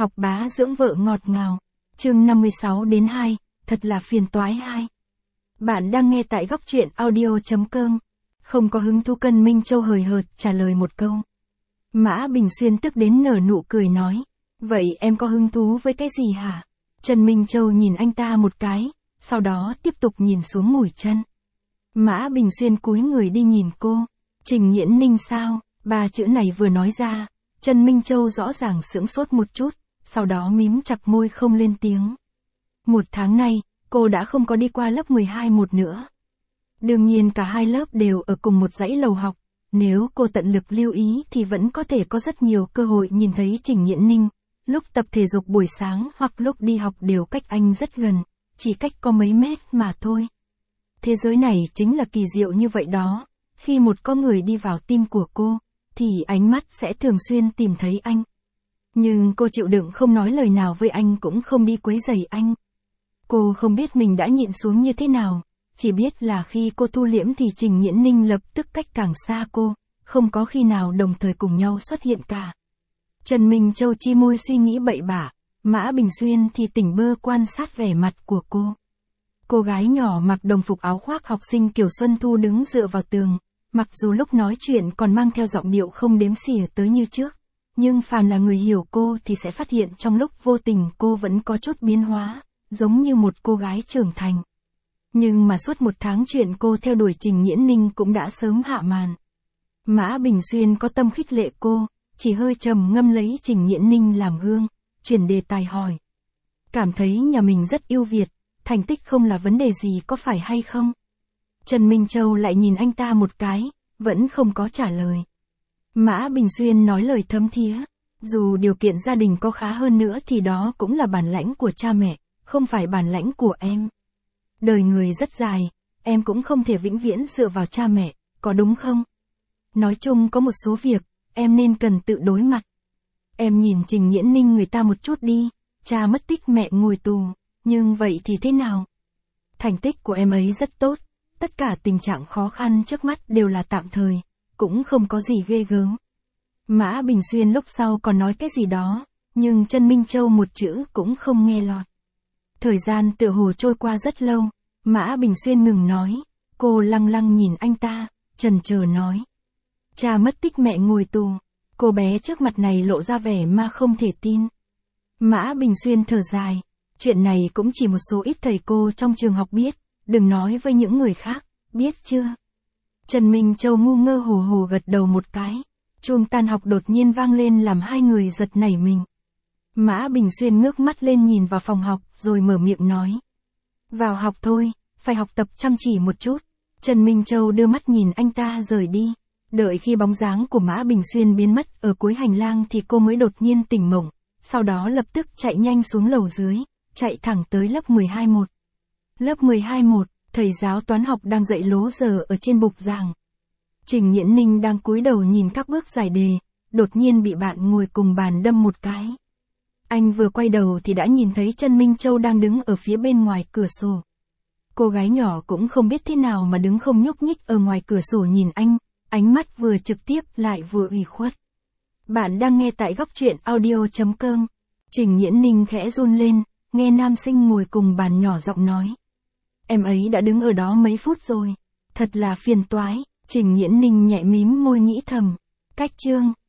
Học bá dưỡng vợ ngọt ngào. Chương 56 đến 2, thật là phiền toái 2. Bạn đang nghe tại góc truyện audio.com. Không có hứng thú. Cân Minh Châu hời hợt trả lời một câu. Mã Bình Xuyên tức đến nở nụ cười nói. Vậy em có hứng thú với cái gì hả? Trần Minh Châu nhìn anh ta một cái, sau đó tiếp tục nhìn xuống mũi chân. Mã Bình Xuyên cúi người đi nhìn cô. Trình Nghiễn Ninh sao? Ba chữ này vừa nói ra, Trần Minh Châu rõ ràng sững sốt một chút, sau đó mím chặt môi không lên tiếng. Một tháng nay, cô đã không có đi qua lớp 12 một nữa. Đương nhiên cả hai lớp đều ở cùng một dãy lầu học, nếu cô tận lực lưu ý thì vẫn có thể có rất nhiều cơ hội nhìn thấy Trình Nghiễn Ninh. Lúc tập thể dục buổi sáng hoặc lúc đi học đều cách anh rất gần, chỉ cách có mấy mét mà thôi. Thế giới này chính là kỳ diệu như vậy đó, khi một con người đi vào tim của cô, thì ánh mắt sẽ thường xuyên tìm thấy anh. Nhưng cô chịu đựng không nói lời nào với anh cũng không đi quấy rầy anh. Cô không biết mình đã nhịn xuống như thế nào, chỉ biết là khi cô thu liễm thì Trình Nghiễn Ninh lập tức cách càng xa cô, không có khi nào đồng thời cùng nhau xuất hiện cả. Trần Minh Châu chi môi suy nghĩ bậy bạ, Mã Bình Xuyên thì tỉnh bơ quan sát vẻ mặt của cô. Cô gái nhỏ mặc đồng phục áo khoác học sinh kiểu Xuân Thu đứng dựa vào tường, mặc dù lúc nói chuyện còn mang theo giọng điệu không đếm xỉa tới như trước, nhưng phàm là người hiểu cô thì sẽ phát hiện trong lúc vô tình cô vẫn có chút biến hóa, giống như một cô gái trưởng thành. Nhưng mà suốt một tháng chuyện cô theo đuổi Trình Nghiễn Ninh cũng đã sớm hạ màn. Mã Bình Xuyên có tâm khích lệ cô, chỉ hơi trầm ngâm lấy Trình Nghiễn Ninh làm gương, chuyển đề tài hỏi. Cảm thấy nhà mình rất ưu việt, thành tích không là vấn đề gì có phải hay không? Trần Minh Châu lại nhìn anh ta một cái, vẫn không có trả lời. Mã Bình Xuyên nói lời thấm thía, dù điều kiện gia đình có khá hơn nữa thì đó cũng là bản lãnh của cha mẹ, không phải bản lãnh của em. Đời người rất dài, em cũng không thể vĩnh viễn dựa vào cha mẹ, có đúng không? Nói chung có một số việc, em nên cần tự đối mặt. Em nhìn Trình Nghiễn Ninh người ta một chút đi, cha mất tích mẹ ngồi tù, nhưng vậy thì thế nào? Thành tích của em ấy rất tốt, tất cả tình trạng khó khăn trước mắt đều là tạm thời, cũng không có gì ghê gớm. Mã Bình Xuyên lúc sau còn nói cái gì đó, nhưng Trần Minh Châu một chữ cũng không nghe lọt. Thời gian tựa hồ trôi qua rất lâu, Mã Bình Xuyên ngừng nói, cô lăng lăng nhìn anh ta, chần chờ nói. Cha mất tích mẹ ngồi tù, cô bé trước mặt này lộ ra vẻ mà không thể tin. Mã Bình Xuyên thở dài, chuyện này cũng chỉ một số ít thầy cô trong trường học biết, đừng nói với những người khác, biết chưa? Trần Minh Châu ngu ngơ hồ hồ gật đầu một cái, chuông tan học đột nhiên vang lên làm hai người giật nảy mình. Mã Bình Xuyên ngước mắt lên nhìn vào phòng học rồi mở miệng nói. Vào học thôi, phải học tập chăm chỉ một chút. Trần Minh Châu đưa mắt nhìn anh ta rời đi. Đợi khi bóng dáng của Mã Bình Xuyên biến mất ở cuối hành lang thì cô mới đột nhiên tỉnh mộng, sau đó lập tức chạy nhanh xuống lầu dưới, chạy thẳng tới lớp 12-1. Lớp 12-1, thầy giáo toán học đang dạy lố giờ ở trên bục giảng. Trình Nghiễn Ninh đang cúi đầu nhìn các bước giải đề, đột nhiên bị bạn ngồi cùng bàn đâm một cái. Anh vừa quay đầu thì đã nhìn thấy Trần Minh Châu đang đứng ở phía bên ngoài cửa sổ. Cô gái nhỏ cũng không biết thế nào mà đứng không nhúc nhích ở ngoài cửa sổ nhìn anh, ánh mắt vừa trực tiếp lại vừa ủy khuất. Bạn đang nghe tại góc truyện audio.com. Trình Nghiễn Ninh khẽ run lên, nghe nam sinh ngồi cùng bàn nhỏ giọng nói. Em ấy đã đứng ở đó mấy phút rồi, thật là phiền toái. Trình Nghiễn Ninh nhẹ mím môi nghĩ thầm. Cách chương